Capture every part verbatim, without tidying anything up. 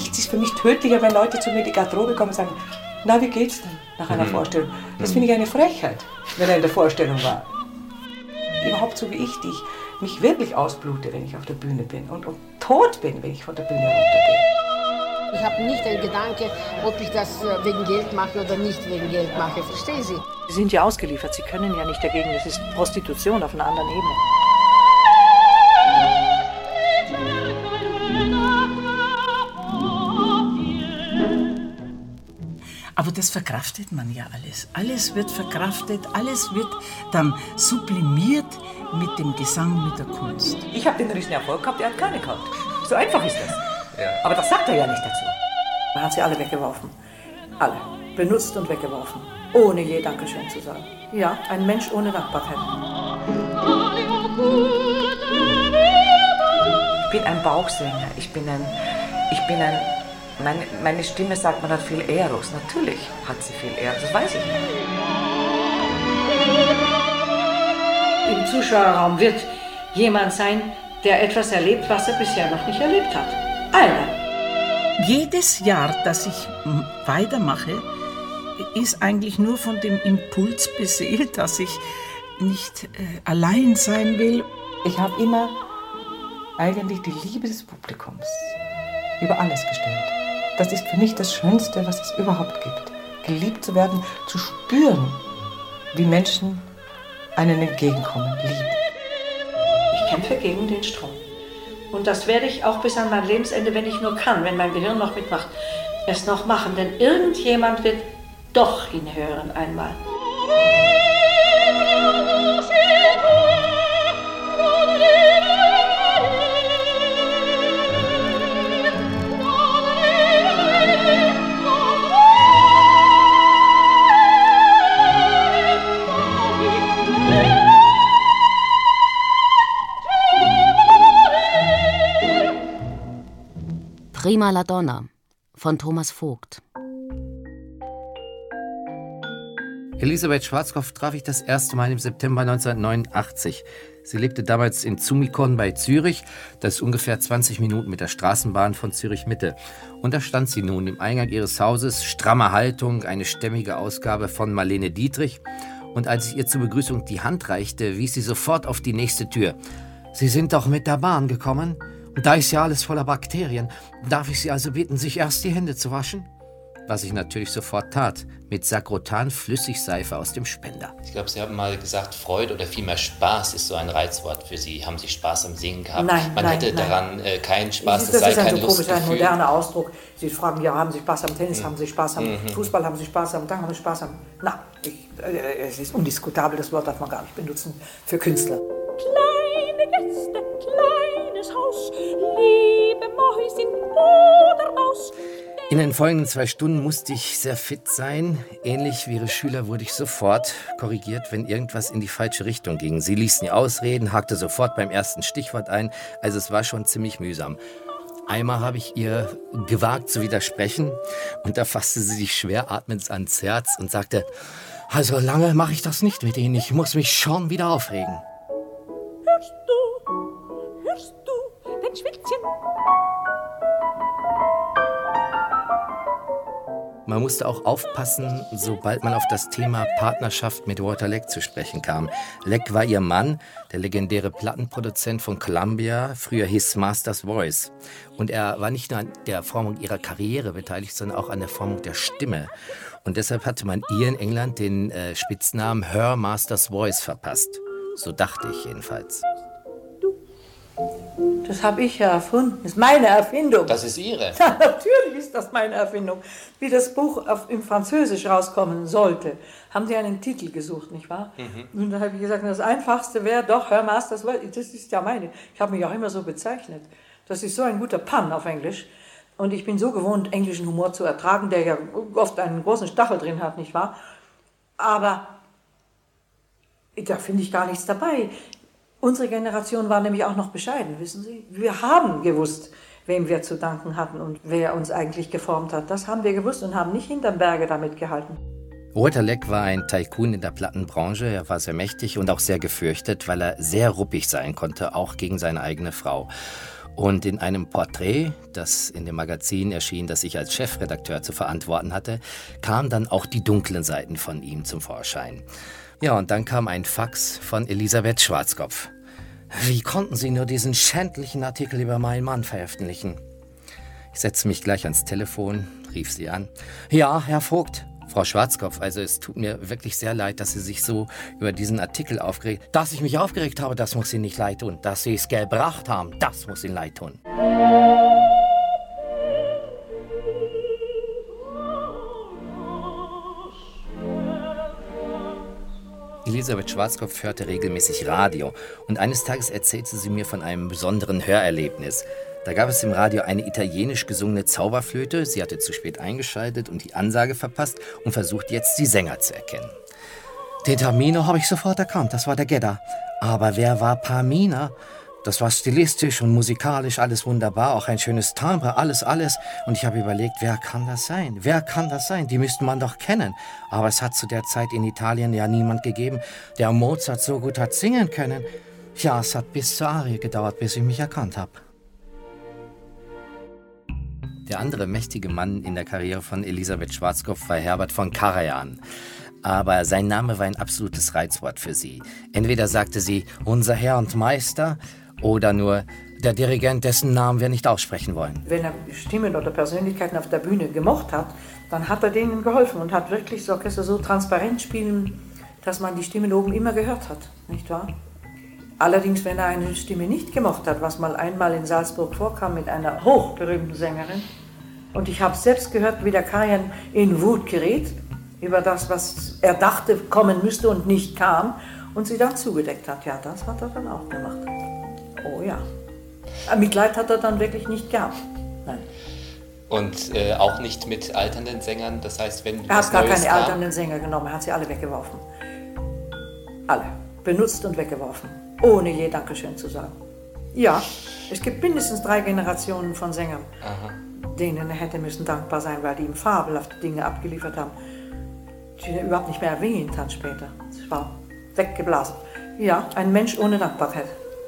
Nichts ist für mich tödlicher, wenn Leute zu mir in die Garderobe kommen und sagen, na, wie geht's denn nach einer mhm. Vorstellung? Das finde ich eine Frechheit, wenn er in der Vorstellung war. Überhaupt so wie ich, die ich mich wirklich ausblute, wenn ich auf der Bühne bin und, und tot bin, wenn ich von der Bühne runtergehe. Ich habe nicht den Gedanke, ob ich das wegen Geld mache oder nicht wegen Geld mache. Verstehen Sie? Sie sind ja ausgeliefert, Sie können ja nicht dagegen. Das ist Prostitution auf einer anderen Ebene. Aber das verkraftet man ja alles. Alles wird verkraftet, alles wird dann sublimiert mit dem Gesang, mit der Kunst. Ich habe den riesen Erfolg gehabt, er hat keine gehabt. So einfach ist das. Ja. Aber das sagt er ja nicht dazu. Er hat sie alle weggeworfen. Alle. Benutzt und weggeworfen. Ohne je Dankeschön zu sagen. Ja, ein Mensch ohne Dankbarkeit. Ich bin ein Bauchsänger. Ich bin ein... Ich bin ein... Meine, meine Stimme sagt, man hat viel Eros. Natürlich hat sie viel Eros, das weiß ich nicht. Im Zuschauerraum wird jemand sein, der etwas erlebt, was er bisher noch nicht erlebt hat. Einer. Jedes Jahr, das ich weitermache, ist eigentlich nur von dem Impuls beseelt, dass ich nicht äh, allein sein will. Ich habe immer eigentlich die Liebe des Publikums über alles gestellt. Das ist für mich das Schönste, was es überhaupt gibt. Geliebt zu werden, zu spüren, wie Menschen einen entgegenkommen, lieben. Ich kämpfe gegen den Strom. Und das werde ich auch bis an mein Lebensende, wenn ich nur kann, wenn mein Gehirn noch mitmacht, es noch machen. Denn irgendjemand wird doch hinhören einmal. Prima la Donna von Thomas Vogt. Elisabeth Schwarzkopf traf ich das erste Mal im September neunzehnhundertneunundachtzig. Sie lebte damals in Zumikon bei Zürich. Das ist ungefähr zwanzig Minuten mit der Straßenbahn von Zürich Mitte. Und da stand sie nun im Eingang ihres Hauses, stramme Haltung, eine stämmige Ausgabe von Marlene Dietrich. Und als ich ihr zur Begrüßung die Hand reichte, wies sie sofort auf die nächste Tür. »Sie sind doch mit der Bahn gekommen? Und da ist ja alles voller Bakterien. Darf ich Sie also bitten, sich erst die Hände zu waschen?« Was ich natürlich sofort tat, mit Sakrotan Flüssigseife aus dem Spender. Ich glaube, Sie haben mal gesagt, Freude oder vielmehr Spaß ist so ein Reizwort für Sie. Haben Sie Spaß am Singen gehabt? Nein, Man nein, hätte nein. daran äh, keinen Spaß, das, das sei ist ein kein so komisch, Lustgefühl. ein moderner Ausdruck. Sie fragen, ja, haben Sie Spaß am Tennis, mhm. haben Sie Spaß am mhm. Fußball, haben Sie Spaß am Tango, haben Sie Spaß am... Na, ich, äh, es ist undiskutabel, das Wort darf man gar nicht benutzen für Künstler. Kleine Gäste, kleines Haus, liebe Mäusin oder Maus. In den folgenden zwei Stunden musste ich sehr fit sein. Ähnlich wie ihre Schüler wurde ich sofort korrigiert, wenn irgendwas in die falsche Richtung ging. Sie ließ nie ausreden, hakte sofort beim ersten Stichwort ein. Also es war schon ziemlich mühsam. Einmal habe ich ihr gewagt zu widersprechen und da fasste sie sich schwer atmend ans Herz und sagte, also lange mache ich das nicht mit Ihnen, ich muss mich schon wieder aufregen. Hörst du, hörst du den Schwitzchen? Man musste auch aufpassen, sobald man auf das Thema Partnerschaft mit Walter Leck zu sprechen kam. Leck war ihr Mann, der legendäre Plattenproduzent von Columbia, früher hieß Masters Voice. Und er war nicht nur an der Formung ihrer Karriere beteiligt, sondern auch an der Formung der Stimme. Und deshalb hatte man ihr in England den äh, Spitznamen Her Masters Voice verpasst. So dachte ich jedenfalls. Das habe ich ja erfunden. Das ist meine Erfindung. Das ist Ihre? Ja, natürlich ist das meine Erfindung. Wie das Buch auf, im Französisch rauskommen sollte, haben die einen Titel gesucht, nicht wahr? Mhm. Und da habe ich gesagt, das Einfachste wäre doch Her Masters Voice. Das ist ja meine. Ich habe mich auch immer so bezeichnet. Das ist so ein guter Pun auf Englisch. Und ich bin so gewohnt, englischen Humor zu ertragen, der ja oft einen großen Stachel drin hat, nicht wahr? Aber da finde ich gar nichts dabei. Unsere Generation war nämlich auch noch bescheiden, wissen Sie? Wir haben gewusst, wem wir zu danken hatten und wer uns eigentlich geformt hat. Das haben wir gewusst und haben nicht hinterm Berge damit gehalten. Walter Leck war ein Tycoon in der Plattenbranche. Er war sehr mächtig und auch sehr gefürchtet, weil er sehr ruppig sein konnte, auch gegen seine eigene Frau. Und in einem Porträt, das in dem Magazin erschien, das ich als Chefredakteur zu verantworten hatte, kamen dann auch die dunklen Seiten von ihm zum Vorschein. Ja, und dann kam ein Fax von Elisabeth Schwarzkopf. Wie konnten Sie nur diesen schändlichen Artikel über meinen Mann veröffentlichen? Ich setzte mich gleich ans Telefon, rief sie an. Ja, Herr Vogt. Frau Schwarzkopf, also es tut mir wirklich sehr leid, dass Sie sich so über diesen Artikel aufgeregt haben. Dass ich mich aufgeregt habe, das muss Ihnen nicht leid tun. Dass Sie es gebracht haben, das muss Ihnen leid tun. Elisabeth Schwarzkopf hörte regelmäßig Radio und eines Tages erzählte sie mir von einem besonderen Hörerlebnis. Da gab es im Radio eine italienisch gesungene Zauberflöte. Sie hatte zu spät eingeschaltet und die Ansage verpasst und versucht jetzt, die Sänger zu erkennen. Den Tamino habe ich sofort erkannt, das war der Gedda. Aber wer war Pamina? Das war stilistisch und musikalisch alles wunderbar, auch ein schönes Timbre, alles, alles. Und ich habe überlegt, wer kann das sein? Wer kann das sein? Die müsste man doch kennen. Aber es hat zu der Zeit in Italien ja niemand gegeben, der Mozart so gut hat singen können. Ja, es hat bis zur Arie gedauert, bis ich mich erkannt habe. Der andere mächtige Mann in der Karriere von Elisabeth Schwarzkopf war Herbert von Karajan. Aber sein Name war ein absolutes Reizwort für sie. Entweder sagte sie, unser Herr und Meister, oder nur, der Dirigent, dessen Namen wir nicht aussprechen wollen. Wenn er Stimmen oder Persönlichkeiten auf der Bühne gemocht hat, dann hat er denen geholfen und hat wirklich das Orchester so transparent spielen, dass man die Stimmen oben immer gehört hat, nicht wahr? Allerdings, wenn er eine Stimme nicht gemocht hat, was mal einmal in Salzburg vorkam mit einer hochberühmten Sängerin, und ich habe selbst gehört, wie der Karajan in Wut gerät über das, was er dachte, kommen müsste und nicht kam, und sie dann zugedeckt hat. Ja, das hat er dann auch gemacht. Oh ja. Mitleid hat er dann wirklich nicht gehabt. Nein. Und äh, auch nicht mit alternden Sängern, das heißt, wenn Er hat gar Neues keine kam, alternden Sänger genommen, er hat sie alle weggeworfen. Alle. Benutzt und weggeworfen. Ohne je Dankeschön zu sagen. Ja, es gibt mindestens drei Generationen von Sängern, Aha. denen er hätte müssen dankbar sein, weil die ihm fabelhafte Dinge abgeliefert haben, die er überhaupt nicht mehr erwähnt hat später. Es war weggeblasen. Ja, ein Mensch ohne Dankbarkeit.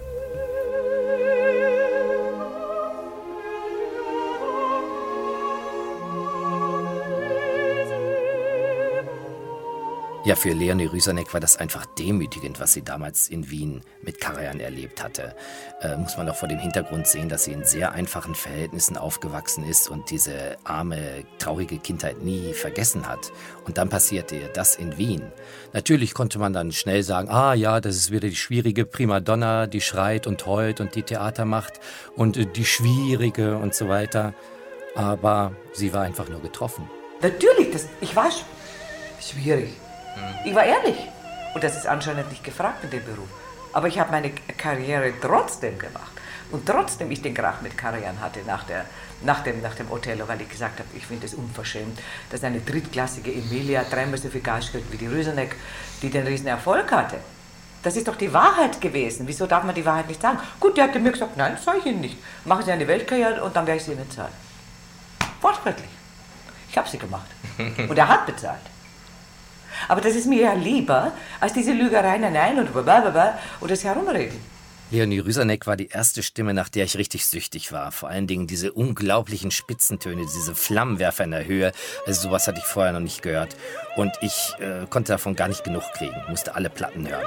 Ja, für Leonie Rysanek war das einfach demütigend, was sie damals in Wien mit Karajan erlebt hatte. Äh, muss man doch vor dem Hintergrund sehen, dass sie in sehr einfachen Verhältnissen aufgewachsen ist und diese arme, traurige Kindheit nie vergessen hat. Und dann passierte ihr das in Wien. Natürlich konnte man dann schnell sagen, ah ja, das ist wieder die schwierige Primadonna, die schreit und heult und die Theater macht und äh, die schwierige und so weiter. Aber sie war einfach nur getroffen. Natürlich, das, ich weiß, schwierig. Ich war ehrlich. Und das ist anscheinend nicht gefragt in dem Beruf. Aber ich habe meine Karriere trotzdem gemacht. Und trotzdem ich den Krach mit Karajan hatte nach, der, nach, dem, nach dem Othello, weil ich gesagt habe, ich finde es unverschämt, dass eine drittklassige Emilia dreimal so viel Gas kriegt wie die Rysanek, die den riesen Erfolg hatte. Das ist doch die Wahrheit gewesen. Wieso darf man die Wahrheit nicht sagen? Gut, der hatte mir gesagt, nein, das sage ich Ihnen nicht. Machen Sie eine Weltkarriere und dann werde ich Sie Ihnen zahlen. Wortwörtlich. Ich habe sie gemacht. Und er hat bezahlt. Aber das ist mir ja lieber, als diese Lügereien, nein und blablabla und das Herumreden. Leonie Rysanek war die erste Stimme, nach der ich richtig süchtig war. Vor allen Dingen diese unglaublichen Spitzentöne, diese Flammenwerfer in der Höhe. Also sowas hatte ich vorher noch nicht gehört. Und ich äh, konnte davon gar nicht genug kriegen, musste alle Platten hören.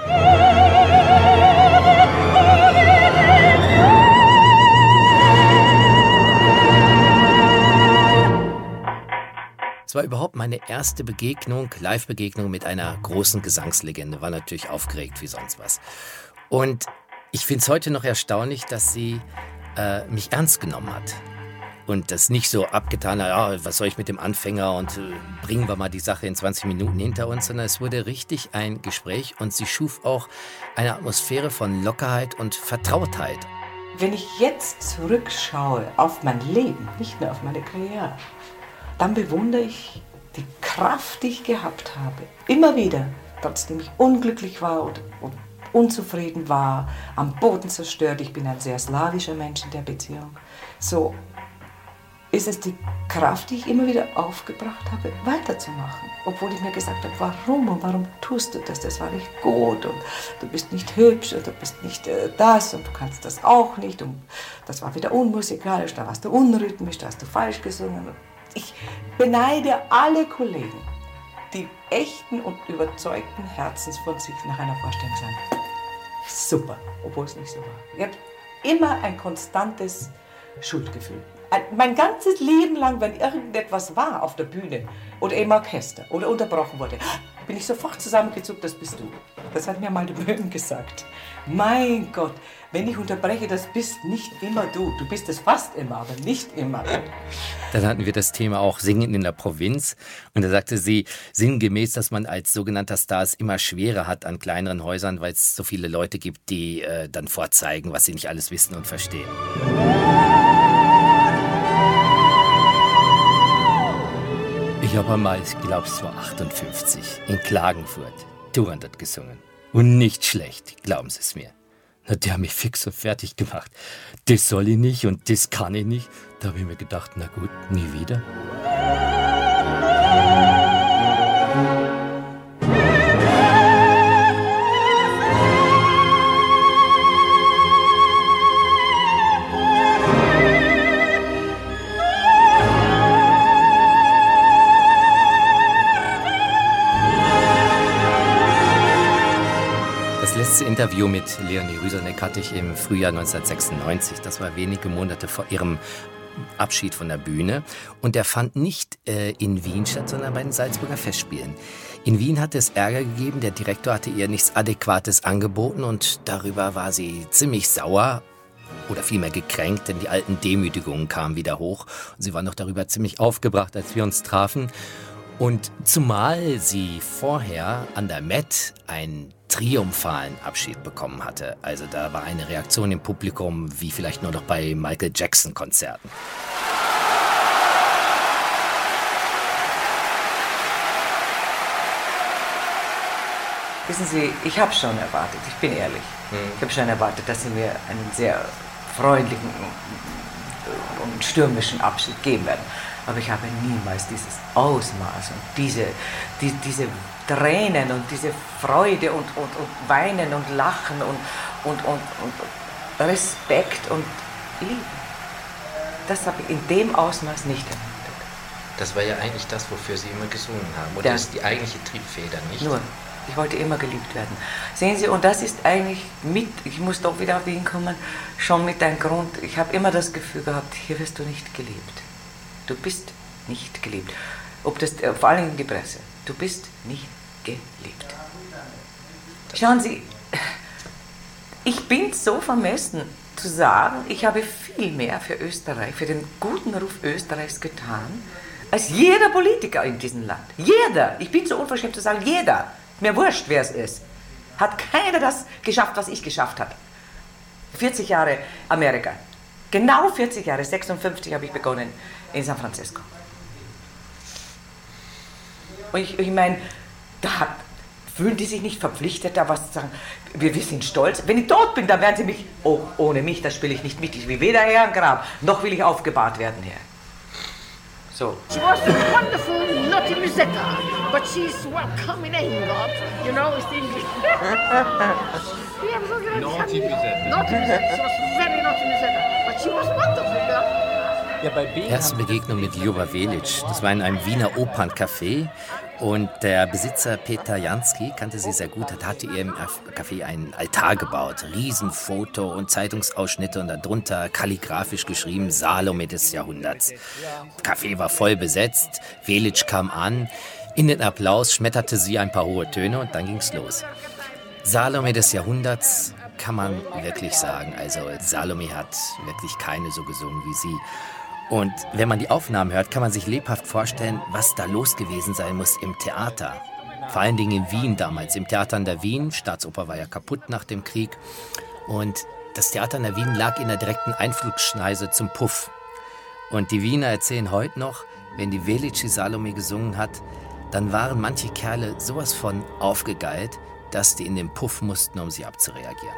Es war überhaupt meine erste Begegnung, Live-Begegnung mit einer großen Gesangslegende. War natürlich aufgeregt wie sonst was. Und ich finde es heute noch erstaunlich, dass sie äh, mich ernst genommen hat. Und das nicht so abgetan hat, ja, was soll ich mit dem Anfänger und äh, bringen wir mal die Sache in zwanzig Minuten hinter uns, sondern es wurde richtig ein Gespräch und sie schuf auch eine Atmosphäre von Lockerheit und Vertrautheit. Wenn ich jetzt zurückschaue auf mein Leben, nicht nur auf meine Karriere, dann bewundere ich die Kraft, die ich gehabt habe. Immer wieder, trotzdem ich unglücklich war und, und unzufrieden war, am Boden zerstört. Ich bin ein sehr slawischer Mensch in der Beziehung. So, ist es die Kraft, die ich immer wieder aufgebracht habe, weiterzumachen. Obwohl ich mir gesagt habe, warum und warum tust du das? Das war nicht gut und du bist nicht hübsch und du bist nicht äh, das und du kannst das auch nicht. Und das war wieder unmusikalisch, da warst du unrhythmisch, da hast du falsch gesungen. Ich beneide alle Kollegen, die echten und überzeugten Herzens von sich nach einer Vorstellung sagen, super, obwohl es nicht so war. Ich habe immer ein konstantes Schuldgefühl. Mein ganzes Leben lang, wenn irgendetwas war auf der Bühne oder im Orchester oder unterbrochen wurde, bin ich sofort zusammengezuckt, das bist du. Das hat mir mal die Böhm gesagt. Mein Gott, wenn ich unterbreche, das bist nicht immer du. Du bist es fast immer, aber nicht immer. Dann hatten wir das Thema auch Singen in der Provinz. Und da sagte sie sinngemäß, dass man als sogenannter Star es immer schwerer hat an kleineren Häusern, weil es so viele Leute gibt, die äh, dann vorzeigen, was sie nicht alles wissen und verstehen. Ich habe einmal, ich glaube es war achtundfünfzig, in Klagenfurt, zweihundert gesungen. Und nicht schlecht, glauben Sie es mir. Na, der hat mich fix und fertig gemacht. Das soll ich nicht und das kann ich nicht. Da habe ich mir gedacht, na gut, nie wieder. Das letzte Interview mit Leonie Rüsaneck hatte ich im Frühjahr neunzehnhundertsechsundneunzig. Das war wenige Monate vor ihrem Abschied von der Bühne. Und der fand nicht äh, in Wien statt, sondern bei den Salzburger Festspielen. In Wien hatte es Ärger gegeben. Der Direktor hatte ihr nichts Adäquates angeboten. Und darüber war sie ziemlich sauer. Oder vielmehr gekränkt, denn die alten Demütigungen kamen wieder hoch. Und sie war noch darüber ziemlich aufgebracht, als wir uns trafen. Und zumal sie vorher an der Met einen triumphalen Abschied bekommen hatte. Also da war eine Reaktion im Publikum, wie vielleicht nur noch bei Michael Jackson-Konzerten. Wissen Sie, ich habe schon erwartet, ich bin ehrlich, hm. ich habe schon erwartet, dass Sie mir einen sehr freundlichen und stürmischen Abschied geben werden. Aber ich habe niemals dieses Ausmaß und diese, die, diese Tränen und diese Freude und, und, und Weinen und Lachen und, und, und, und Respekt und Liebe. Das habe ich in dem Ausmaß nicht erwartet. Das war ja eigentlich das, wofür Sie immer gesungen haben. Oder das ist die eigentliche Triebfeder, nicht? Nur, ich wollte immer geliebt werden. Sehen Sie, und das ist eigentlich mit, ich muss doch wieder auf Wien kommen, schon mit einem Grund. Ich habe immer das Gefühl gehabt, hier wirst du nicht geliebt. Du bist nicht geliebt. Ob das, vor allem in die Presse. Du bist nicht geliebt. Schauen Sie, ich bin so vermessen zu sagen, ich habe viel mehr für Österreich, für den guten Ruf Österreichs getan, als jeder Politiker in diesem Land. Jeder. Ich bin so unverschämt zu sagen, jeder. Mir wurscht, wer es ist. Hat keiner das geschafft, was ich geschafft habe. vierzig Jahre Amerika. Genau vierzig Jahre, sechsundfünfzig habe ich begonnen in San Francisco. Und ich, ich meine, da hat, fühlen die sich nicht verpflichtet, da was zu sagen. Wir, wir sind stolz. Wenn ich tot bin, dann werden sie mich, oh, ohne mich, da spiele ich nicht mit. Ich will weder her am Grab, noch will ich aufgebahrt werden hier. So. She was a wonderful naughty Musetta, but she's welcome in England. You know, it's the English. Naughty Musetta. Naughty Musetta. She was very naughty Musetta, but she was wonderful, girl. Ja, bei Erste Begegnung mit Ljuba Velic, das war in einem Wiener Operncafé und der Besitzer Peter Jansky kannte sie sehr gut, hat hatte ihr im Café einen Altar gebaut, Riesenfoto und Zeitungsausschnitte und darunter kalligraphisch geschrieben Salome des Jahrhunderts. Das Café war voll besetzt, Velic kam an, in den Applaus schmetterte sie ein paar hohe Töne und dann ging's los. Salome des Jahrhunderts kann man wirklich sagen, also Salome hat wirklich keine so gesungen wie sie. Und wenn man die Aufnahmen hört, kann man sich lebhaft vorstellen, was da los gewesen sein muss im Theater. Vor allen Dingen in Wien damals, im Theater an der Wien. Staatsoper war ja kaputt nach dem Krieg. Und das Theater an der Wien lag in der direkten Einflugschneise zum Puff. Und die Wiener erzählen heute noch, wenn die Velic Salome gesungen hat, dann waren manche Kerle sowas von aufgegeilt, dass die in den Puff mussten, um sie abzureagieren.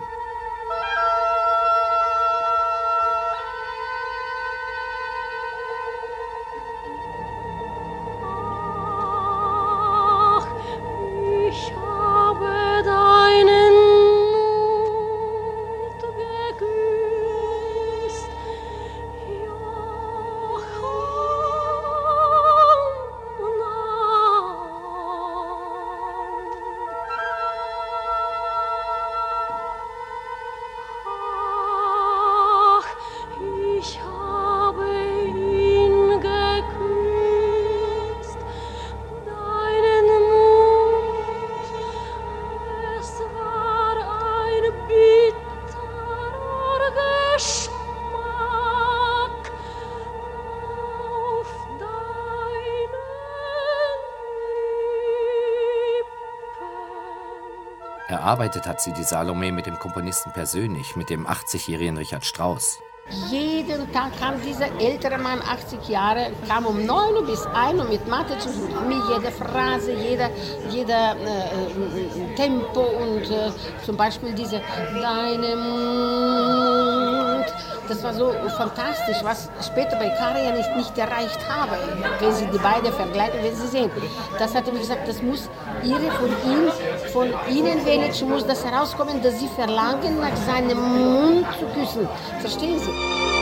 erarbeitet hat sie die Salome mit dem Komponisten persönlich, mit dem achtzigjährigen Richard Strauss. Jeden Tag kam dieser ältere Mann, achtzig Jahre, kam um neun Uhr bis ein Uhr mit Mathe zu tun. Mit mir jede Phrase, jeder, jeder äh, Tempo und äh, zum Beispiel diese Deine Mund. Das war so fantastisch, was später bei Karajan nicht, nicht erreicht habe, wenn Sie die beiden vergleichen, wenn Sie sehen. Das hat er mir gesagt, das muss Ihre von ihm, von Ihnen, Velic, muss das herauskommen, dass Sie verlangen, nach seinem Mund zu küssen. Verstehen Sie?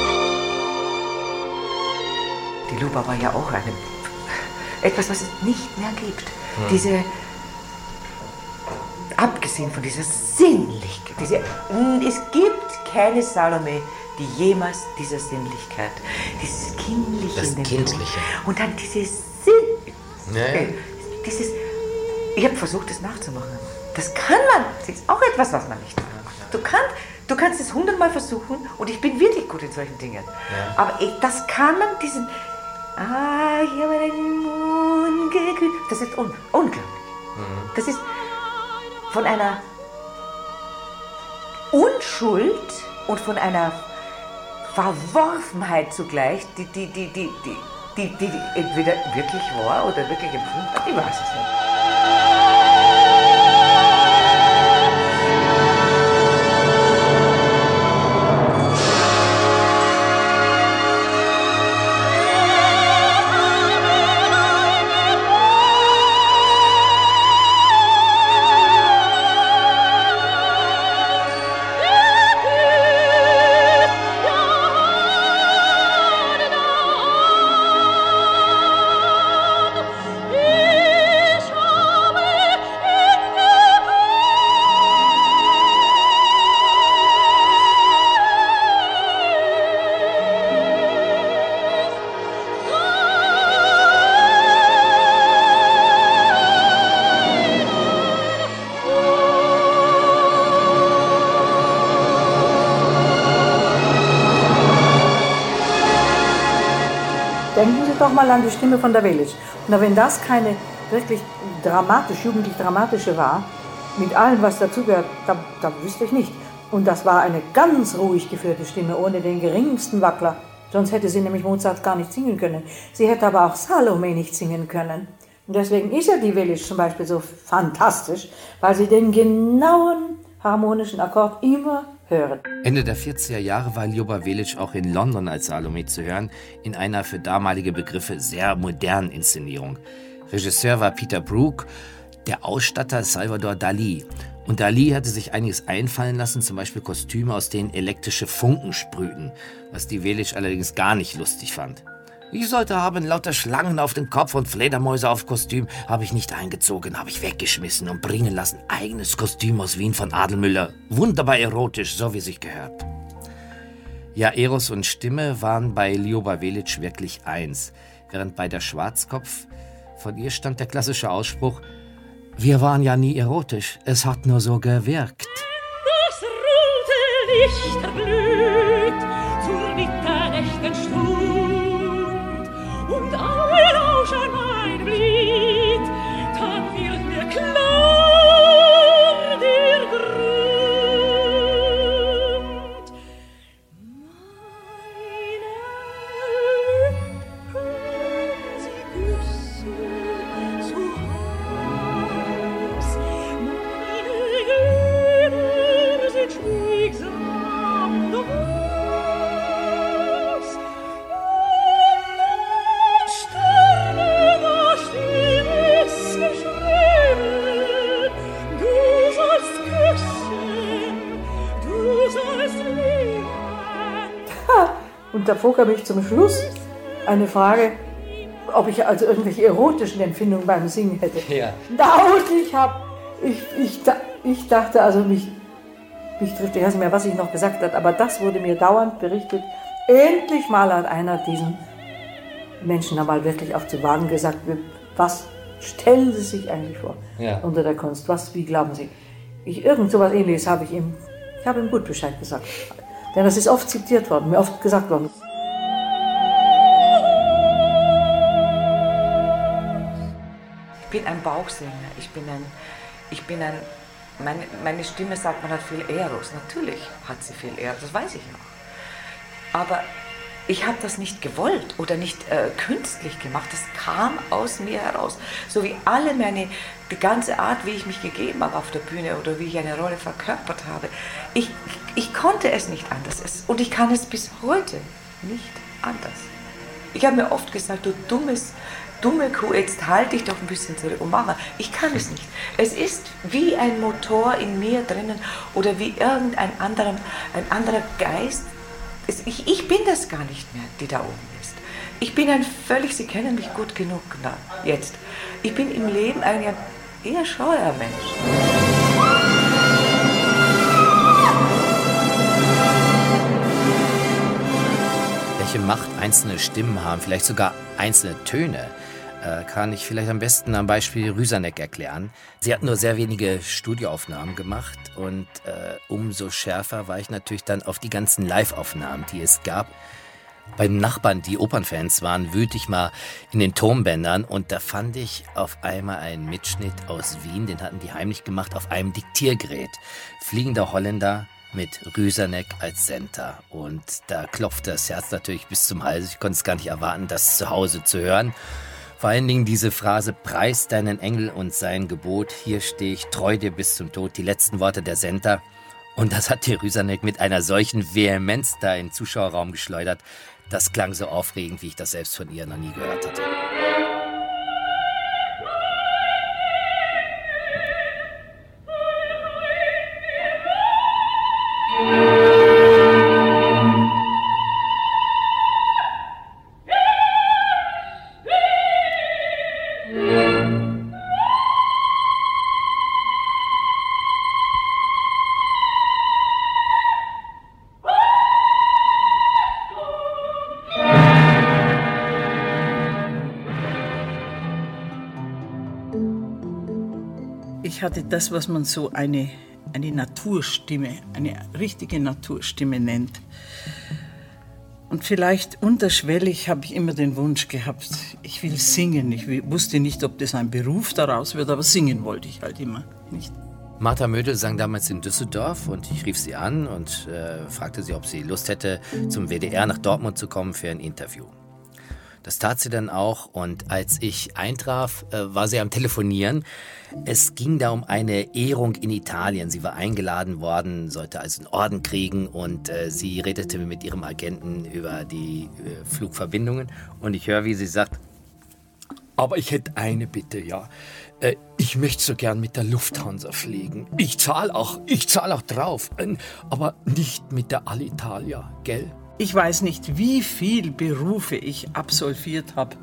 Die Luba war ja auch eine, etwas, was es nicht mehr gibt. Hm. Diese, abgesehen von dieser Sinnlichkeit, diese, es gibt keine Salome, die jemals dieser Sinnlichkeit, dieses Kindliche das in den Kindliche. Ton, und dann dieses Sinn, ja, ja. dieses, ich habe versucht, das nachzumachen. Das kann man, das ist auch etwas, was man nicht macht. Du kannst, du kannst es hundertmal versuchen und ich bin wirklich gut in solchen Dingen. Ja. Aber ich, das kann man, diesen, ah, ich habe den Mund geküsst, das ist un, unglaublich. Mhm. Das ist von einer Unschuld und von einer Verworfenheit zugleich, die, die, die, die, die, die, die, die entweder wirklich war oder wirklich empfunden hat, ich weiß es nicht. Denken Sie doch mal an die Stimme von der Velic. Na, wenn das keine wirklich dramatisch, jugendlich dramatische war, mit allem, was dazugehört, da, da wüsste ich nicht. Und das war eine ganz ruhig geführte Stimme, ohne den geringsten Wackler. Sonst hätte sie nämlich Mozart gar nicht singen können. Sie hätte aber auch Salome nicht singen können. Und deswegen ist ja die Velic zum Beispiel so fantastisch, weil sie den genauen harmonischen Akkord immer hören. Ende der vierziger Jahre war Ljuba Velic auch in London als Salome zu hören, in einer für damalige Begriffe sehr modernen Inszenierung. Regisseur war Peter Brook, der Ausstatter Salvador Dalí. Und Dalí hatte sich einiges einfallen lassen, zum Beispiel Kostüme, aus denen elektrische Funken sprühten, was die Velic allerdings gar nicht lustig fand. Ich sollte haben lauter Schlangen auf dem Kopf und Fledermäuse auf Kostüm, habe ich nicht eingezogen, habe ich weggeschmissen und bringen lassen. Eigenes Kostüm aus Wien von Adelmüller, wunderbar erotisch, so wie sich gehört. Ja, Eros und Stimme waren bei Ljuba Velic wirklich eins, während bei der Schwarzkopf von ihr stand der klassische Ausspruch: Wir waren ja nie erotisch, es hat nur so gewirkt. Das rote Licht erglüht zur mitternächten Stund und alle lauschen mein Lied, dann wird mir klar der Grund. Meine Lippen, sie küssen zu Haus, meine Glieder sind schweigsam los. Und davor kam ich zum Schluss eine Frage, ob ich also irgendwelche erotischen Empfindungen beim Singen hätte. Ja. Und ich habe, ich, ich, ich dachte also, mich, mich trifft, ich weiß nicht mehr, was ich noch gesagt habe, aber das wurde mir dauernd berichtet. Endlich mal hat einer diesen Menschen einmal wirklich auch zu Wagen gesagt, was stellen Sie sich eigentlich vor, ja, unter der Kunst, was, wie glauben Sie? Ich, irgend so was Ähnliches habe ich ihm, ich habe ihm gut Bescheid gesagt. Denn das ist oft zitiert worden, mir oft gesagt worden. Ich bin ein Bauchsänger, ich bin ein, ich bin ein meine, meine Stimme, sagt man, hat viel Eros. Natürlich hat sie viel Eros, das weiß ich noch. Aber ich habe das nicht gewollt oder nicht äh, künstlich gemacht. Das kam aus mir heraus. So wie alle meine, die ganze Art, wie ich mich gegeben habe auf der Bühne oder wie ich eine Rolle verkörpert habe. Ich, ich, ich konnte es nicht anders. Es, und ich kann es bis heute nicht anders. Ich habe mir oft gesagt, du dummes, dumme Kuh, jetzt halte dich doch ein bisschen zurück und mache. Ich kann es nicht. Es ist wie ein Motor in mir drinnen oder wie irgendein anderer, ein anderer Geist. Es, ich, ich bin das gar nicht mehr, die da oben ist. Ich bin ein völlig, Sie kennen mich gut genug na, jetzt. Ich bin im Leben ein eher scheuer Mensch. Welche Macht einzelne Stimmen haben, vielleicht sogar einzelne Töne, äh, kann ich vielleicht am besten am Beispiel Rüsaneck erklären. Sie hat nur sehr wenige Studioaufnahmen gemacht und äh, umso schärfer war ich natürlich dann auf die ganzen Live-Aufnahmen, die es gab. Beim Nachbarn, die Opernfans waren, wühlte ich mal in den Tonbändern und da fand ich auf einmal einen Mitschnitt aus Wien, den hatten die heimlich gemacht auf einem Diktiergerät. Fliegender Holländer mit Rüsaneck als Center. Und da klopfte das Herz natürlich bis zum Hals. Ich konnte es gar nicht erwarten, das zu Hause zu hören. Vor allen Dingen diese Phrase, preis deinen Engel und sein Gebot, hier stehe ich treu dir bis zum Tod, die letzten Worte der Center. Und das hat die Rüsaneck mit einer solchen Vehemenz da in den Zuschauerraum geschleudert. Das klang so aufregend, wie ich das selbst von ihr noch nie gehört hatte. Ich hatte das, was man so eine, eine Naturstimme, eine richtige Naturstimme nennt. Und vielleicht unterschwellig habe ich immer den Wunsch gehabt, ich will singen. Ich wusste nicht, ob das ein Beruf daraus wird, aber singen wollte ich halt immer nicht. Martha Mödel sang damals in Düsseldorf und ich rief sie an und äh, fragte sie, ob sie Lust hätte, zum W D R nach Dortmund zu kommen für ein Interview. Das tat sie dann auch und als ich eintraf, äh, war sie am Telefonieren. Es ging da um eine Ehrung in Italien. Sie war eingeladen worden, sollte also einen Orden kriegen und äh, sie redete mit ihrem Agenten über die äh, Flugverbindungen. Und ich höre, wie sie sagt, aber ich hätte eine Bitte, ja. Äh, ich möchte so gern mit der Lufthansa fliegen. Ich zahle auch, ich zahle auch drauf, äh, aber nicht mit der Alitalia, gell? Ich weiß nicht, wie viele Berufe ich absolviert habe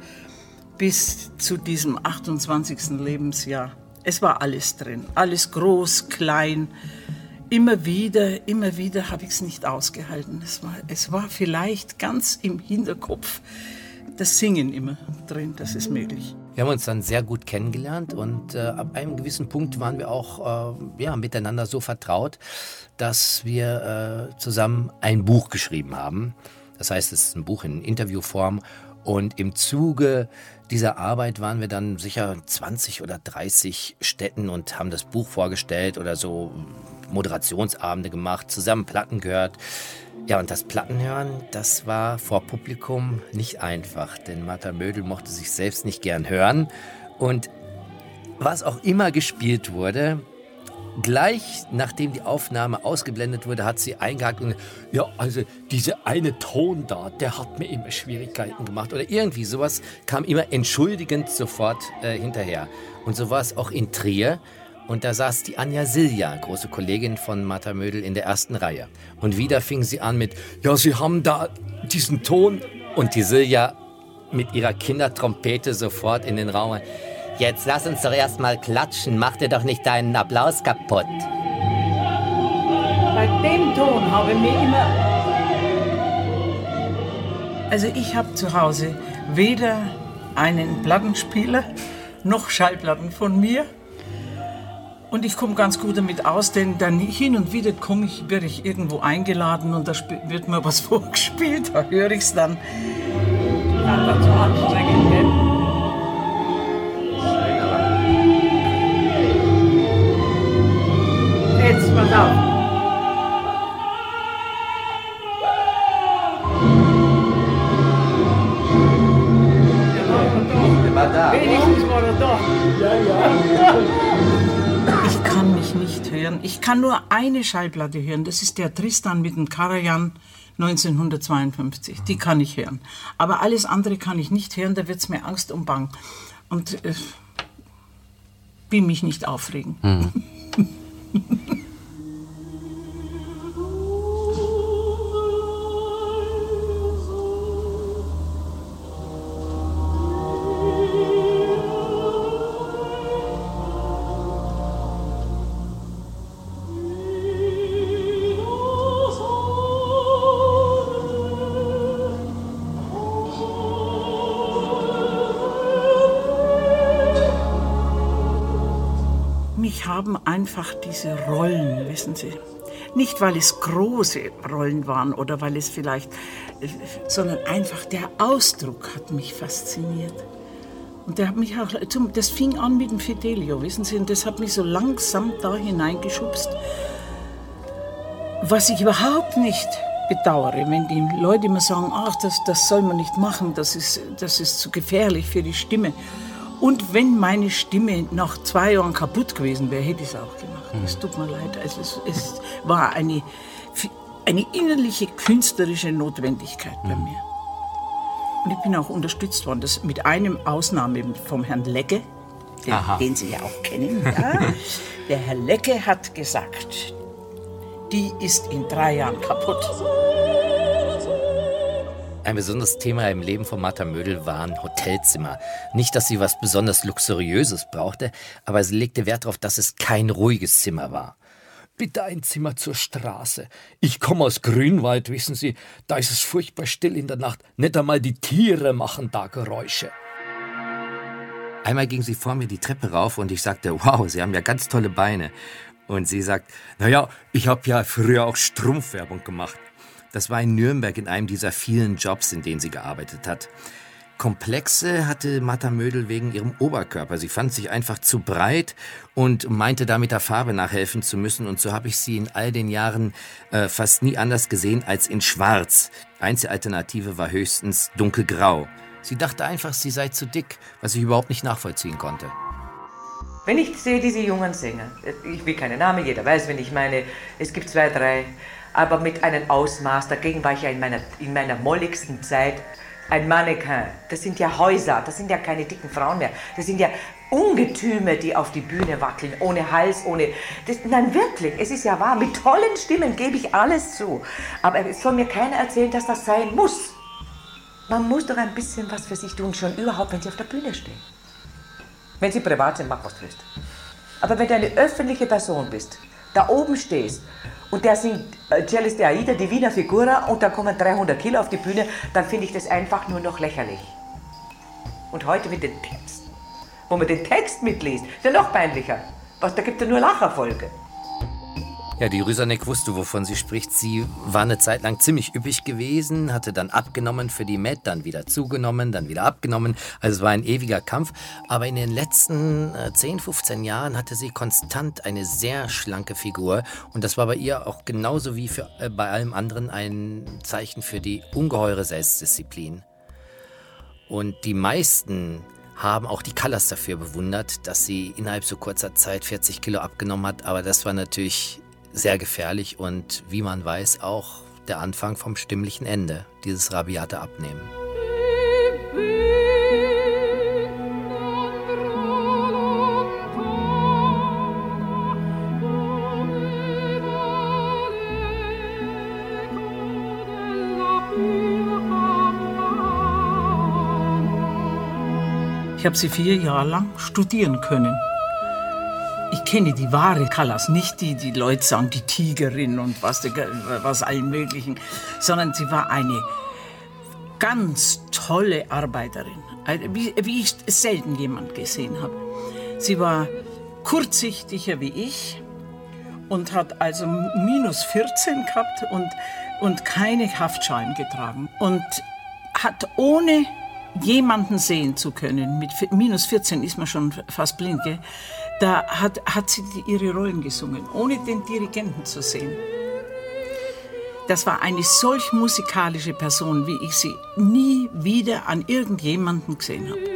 bis zu diesem achtundzwanzigsten Lebensjahr. Es war alles drin, alles groß, klein. Immer wieder, immer wieder habe ich es nicht ausgehalten. Es war, es war vielleicht ganz im Hinterkopf das Singen immer drin, das ist möglich. Wir haben uns dann sehr gut kennengelernt und äh, ab einem gewissen Punkt waren wir auch äh, ja, miteinander so vertraut, dass wir äh, zusammen ein Buch geschrieben haben. Das heißt, es ist ein Buch in Interviewform und im Zuge dieser Arbeit waren wir dann sicher zwanzig oder dreißig Städten und haben das Buch vorgestellt oder so Moderationsabende gemacht, zusammen Platten gehört. Ja, und das Plattenhören, das war vor Publikum nicht einfach, denn Martha Mödel mochte sich selbst nicht gern hören. Und was auch immer gespielt wurde, gleich nachdem die Aufnahme ausgeblendet wurde, hat sie eingehakt und ja, also dieser eine Ton da, der hat mir immer Schwierigkeiten gemacht oder irgendwie sowas kam immer entschuldigend sofort äh, hinterher. Und so war es auch in Trier. Und da saß die Anja Silja, große Kollegin von Martha Mödel, in der ersten Reihe. Und wieder fing sie an mit, ja, Sie haben da diesen Ton. Und die Silja mit ihrer Kindertrompete sofort in den Raum. Jetzt lass uns doch erst mal klatschen, mach dir doch nicht deinen Applaus kaputt. Bei dem Ton habe ich mir immer... Also ich habe zu Hause weder einen Plattenspieler noch Schallplatten von mir. Und ich komme ganz gut damit aus, denn dann hin und wieder komme ich, werde ich irgendwo eingeladen und da wird mir was vorgespielt, da höre ich es dann. Einfach zu anstrengend, gell? pass auf. Der war da. Wenigstens war er da. Ich kann mich nicht hören. Ich kann nur eine Schallplatte hören. Das ist der Tristan mit dem Karajan neunzehnhundertzweiundfünfzig. Die kann ich hören. Aber alles andere kann ich nicht hören. Da wird es mir Angst und Bang. Und äh, will mich nicht aufregen. Hm. Mich haben einfach diese Rollen, wissen Sie. Nicht, weil es große Rollen waren oder weil es vielleicht, sondern einfach der Ausdruck hat mich fasziniert. Und der hat mich auch, das fing an mit dem Fidelio, wissen Sie, und das hat mich so langsam da hineingeschubst. Was ich überhaupt nicht bedauere, wenn die Leute immer sagen, ach, das, das soll man nicht machen, das ist, das ist zu gefährlich für die Stimme. Und wenn meine Stimme nach zwei Jahren kaputt gewesen wäre, hätte ich es auch gemacht. Es tut mir leid. Also es, es war eine, eine innerliche künstlerische Notwendigkeit bei mir. Und ich bin auch unterstützt worden. Das mit einem Ausnahme vom Herrn Lecke, den, den Sie ja auch kennen. Ja. Der Herr Lecke hat gesagt, die ist in drei Jahren kaputt. Ein besonderes Thema im Leben von Martha Mödel waren Hotelzimmer. Nicht, dass sie was besonders Luxuriöses brauchte, aber sie legte Wert darauf, dass es kein ruhiges Zimmer war. Bitte ein Zimmer zur Straße. Ich komme aus Grünwald, wissen Sie, da ist es furchtbar still in der Nacht. Nicht einmal die Tiere machen da Geräusche. Einmal ging sie vor mir die Treppe rauf und ich sagte, wow, Sie haben ja ganz tolle Beine. Und sie sagt, naja, ich habe ja früher auch Strumpfwerbung gemacht. Das war in Nürnberg in einem dieser vielen Jobs, in denen sie gearbeitet hat. Komplexe hatte Martha Mödel wegen ihrem Oberkörper. Sie fand sich einfach zu breit und meinte damit der Farbe nachhelfen zu müssen. Und so habe ich sie in all den Jahren äh, fast nie anders gesehen als in schwarz. Einzige Alternative war höchstens dunkelgrau. Sie dachte einfach, sie sei zu dick, was ich überhaupt nicht nachvollziehen konnte. Wenn ich sehe diese jungen Sänger, ich will keine Namen, jeder weiß, wen ich meine, es gibt zwei, drei, aber mit einem Ausmaß, dagegen war ich ja in meiner, in meiner molligsten Zeit ein Mannequin. Das sind ja Häuser, das sind ja keine dicken Frauen mehr. Das sind ja Ungetüme, die auf die Bühne wackeln, ohne Hals, ohne... Das, nein, wirklich, es ist ja wahr, mit tollen Stimmen gebe ich alles zu. Aber es soll mir keiner erzählen, dass das sein muss. Man muss doch ein bisschen was für sich tun, schon überhaupt, wenn Sie auf der Bühne stehen. Wenn Sie privat sind, mach was du willst. Aber wenn du eine öffentliche Person bist, da oben stehst und der singt äh, Celis de Aida, die Wiener Figura, und da kommen dreihundert Kilo auf die Bühne, dann finde ich das einfach nur noch lächerlich. Und heute mit den Texten, wo man den Text mitliest, ist ja noch peinlicher. Was, da gibt es ja nur Lacherfolge. Ja, die Rüsanek wusste, wovon sie spricht. Sie war eine Zeit lang ziemlich üppig gewesen, hatte dann abgenommen für die Met, dann wieder zugenommen, dann wieder abgenommen. Also es war ein ewiger Kampf. Aber in den letzten äh, zehn, fünfzehn Jahren hatte sie konstant eine sehr schlanke Figur. Und das war bei ihr auch genauso wie für, äh, bei allem anderen ein Zeichen für die ungeheure Selbstdisziplin. Und die meisten haben auch die Callas dafür bewundert, dass sie innerhalb so kurzer Zeit vierzig Kilo abgenommen hat. Aber das war natürlich sehr gefährlich und, wie man weiß, auch der Anfang vom stimmlichen Ende, dieses rabiate Abnehmen. Ich habe sie vier Jahre lang studieren können. Ich kenne die wahre Callas, nicht die, die Leute sagen, die Tigerin und was, was allen möglichen, sondern sie war eine ganz tolle Arbeiterin, wie, wie ich selten jemand gesehen habe. Sie war kurzsichtiger wie ich und hat also minus vierzehn gehabt und, und keine Haftschalen getragen und hat ohne jemanden sehen zu können, mit minus vierzehn ist man schon fast blind, gell? da hat, hat sie die, ihre Rollen gesungen, ohne den Dirigenten zu sehen. Das war eine solch musikalische Person, wie ich sie nie wieder an irgendjemanden gesehen habe.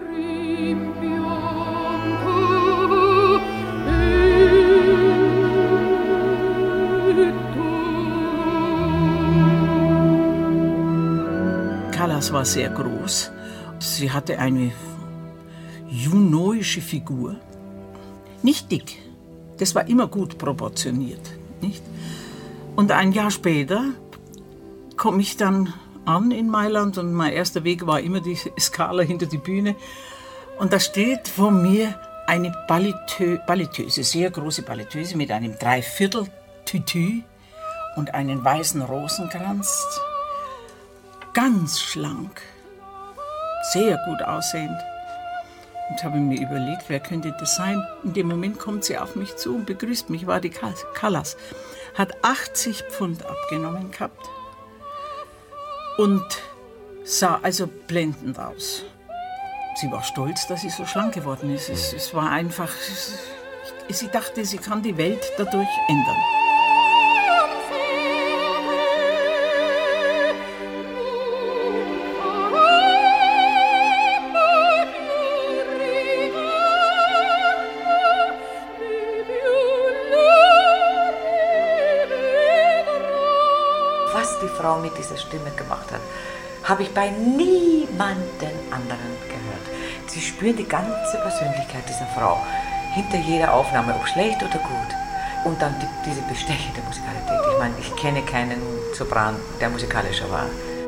Callas war sehr groß. Sie hatte eine junoische Figur. Nicht dick. Das war immer gut proportioniert. Nicht? Und ein Jahr später komme ich dann an in Mailand und mein erster Weg war immer die Scala hinter die Bühne. Und da steht vor mir eine Balletö- Balletteuse, sehr große Balletteuse mit einem Dreiviertel-Tütü und einem weißen Rosenkranz. Ganz schlank, sehr gut aussehend. Und habe mir überlegt, wer könnte das sein? In dem Moment kommt sie auf mich zu und begrüßt mich, war die Callas. Hat achtzig Pfund abgenommen gehabt und sah also blendend aus. Sie war stolz, dass sie so schlank geworden ist. Es, es war einfach, es, sie dachte, sie kann die Welt dadurch ändern. Frau mit dieser Stimme gemacht hat, habe ich bei niemanden anderen gehört. Sie spüren die ganze Persönlichkeit dieser Frau hinter jeder Aufnahme, ob schlecht oder gut. Und dann die, diese bestechende Musikalität. Ich meine, ich kenne keinen Sopran, der musikalischer war.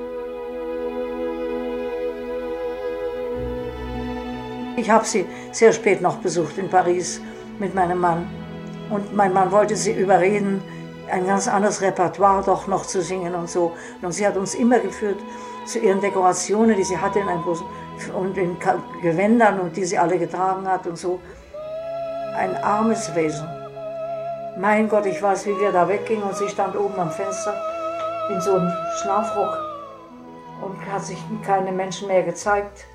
Ich habe sie sehr spät noch besucht in Paris mit meinem Mann. Und mein Mann wollte sie überreden, ein ganz anderes Repertoire doch noch zu singen und so. Und sie hat uns immer geführt zu ihren Dekorationen, die sie hatte in einem und in Gewändern und die sie alle getragen hat und so. Ein armes Wesen. Mein Gott, ich weiß, wie wir da weggingen und sie stand oben am Fenster in so einem Schlafrock und hat sich keine Menschen mehr gezeigt.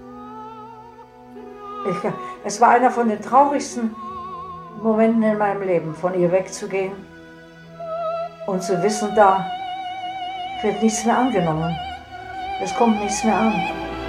Ich, es war einer von den traurigsten Momenten in meinem Leben, von ihr wegzugehen. Und zu wissen, da wird nichts mehr angenommen. Es kommt nichts mehr an.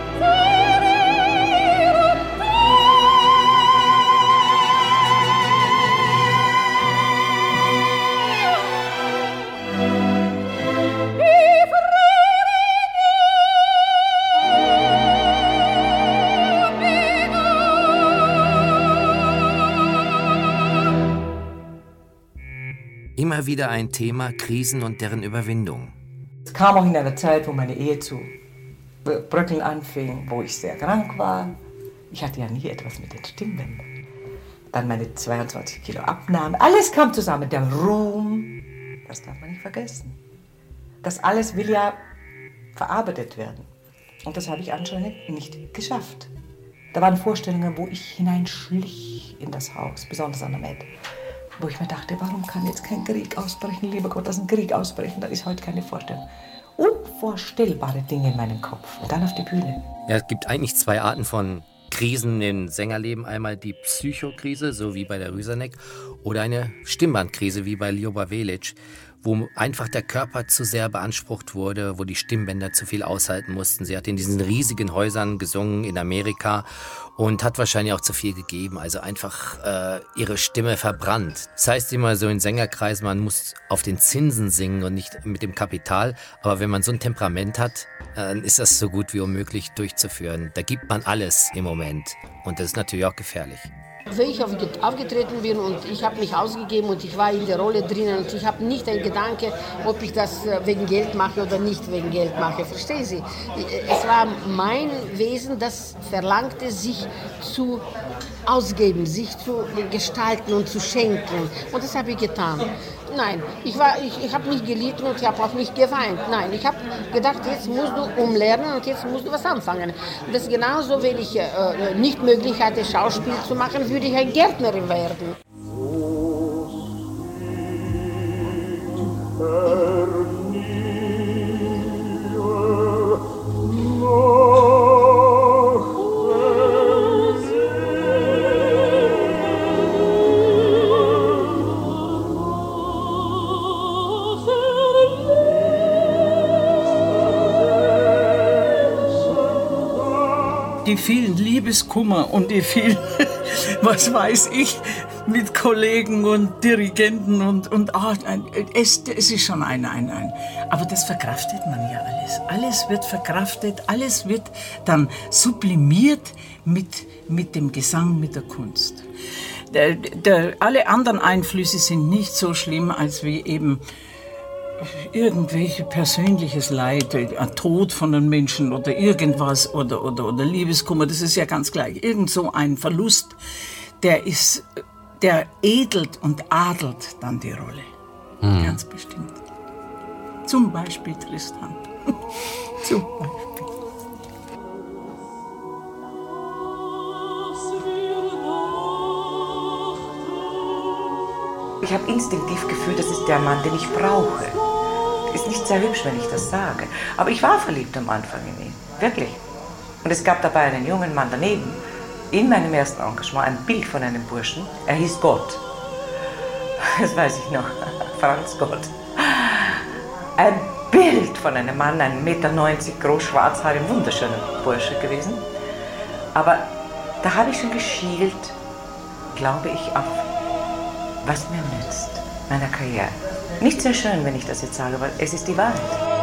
Immer wieder ein Thema, Krisen und deren Überwindung. Es kam auch in einer Zeit, wo meine Ehe zu bröckeln anfing, wo ich sehr krank war. Ich hatte ja nie etwas mit den Stimmbändern. Dann meine zweiundzwanzig Kilo Abnahme. Alles kam zusammen. Der Ruhm, das darf man nicht vergessen. Das alles will ja verarbeitet werden. Und das habe ich anscheinend nicht geschafft. Da waren Vorstellungen, wo ich hineinschlich in das Haus, besonders an der Met. Wo ich mir dachte, warum kann jetzt kein Krieg ausbrechen? Lieber Gott, dass ein Krieg ausbrechen, das ist heute keine Vorstellung. Unvorstellbare Dinge in meinem Kopf. Und dann auf die Bühne. Ja, es gibt eigentlich zwei Arten von Krisen im Sängerleben. Einmal die Psychokrise, so wie bei der Rüsanek, oder eine Stimmbandkrise, wie bei Ljuba Velic, wo einfach der Körper zu sehr beansprucht wurde, wo die Stimmbänder zu viel aushalten mussten. Sie hat in diesen riesigen Häusern gesungen in Amerika und hat wahrscheinlich auch zu viel gegeben, also einfach äh, ihre Stimme verbrannt. Das heißt immer so in Sängerkreisen, man muss auf den Zinsen singen und nicht mit dem Kapital, aber wenn man so ein Temperament hat, dann ist das so gut wie unmöglich durchzuführen. Da gibt man alles im Moment und das ist natürlich auch gefährlich. Wenn ich aufgetreten bin und ich habe mich ausgegeben und ich war in der Rolle drinnen und ich habe nicht einen Gedanke, ob ich das wegen Geld mache oder nicht wegen Geld mache. Verstehen Sie? Es war mein Wesen, das verlangte, sich zu ausgeben, sich zu gestalten und zu schenken. Und das habe ich getan. Nein, ich, war, ich, ich habe nicht gelitten und ich habe auch nicht geweint. Nein, ich habe gedacht, jetzt musst du umlernen und jetzt musst du was anfangen. Und das ist genauso, wenn ich äh, nicht möglich hatte, Schauspiel zu machen, würde ich eine Gärtnerin werden. die vielen Liebeskummer und die vielen, was weiß ich, mit Kollegen und Dirigenten und, und ah, es, es ist schon ein, ein, ein. Aber das verkraftet man ja alles. Alles wird verkraftet, alles wird dann sublimiert mit, mit dem Gesang, mit der Kunst. Der, der, alle anderen Einflüsse sind nicht so schlimm, als wie eben irgendwelche persönliches Leid, ein Tod von einem Menschen oder irgendwas oder, oder, oder Liebeskummer, das ist ja ganz gleich. Irgend so ein Verlust, der ist, der edelt und adelt dann die Rolle. Hm. Ganz bestimmt. Zum Beispiel Tristan. Zum Beispiel. Ich habe instinktiv gefühlt, das ist der Mann, den ich brauche. Ist nicht sehr hübsch, wenn ich das sage. Aber ich war verliebt am Anfang in ihn. Wirklich. Und es gab dabei einen jungen Mann daneben, in meinem ersten Engagement, ein Bild von einem Burschen. Er hieß Gott. Das weiß ich noch. Franz Gott. Ein Bild von einem Mann, ein Meter neunzig groß, schwarzhaarig, wunderschöner Bursche gewesen. Aber da habe ich schon geschielt, glaube ich, auf was mir nützt, meiner Karriere. Nicht sehr schön, wenn ich das jetzt sage, aber es ist die Wahrheit.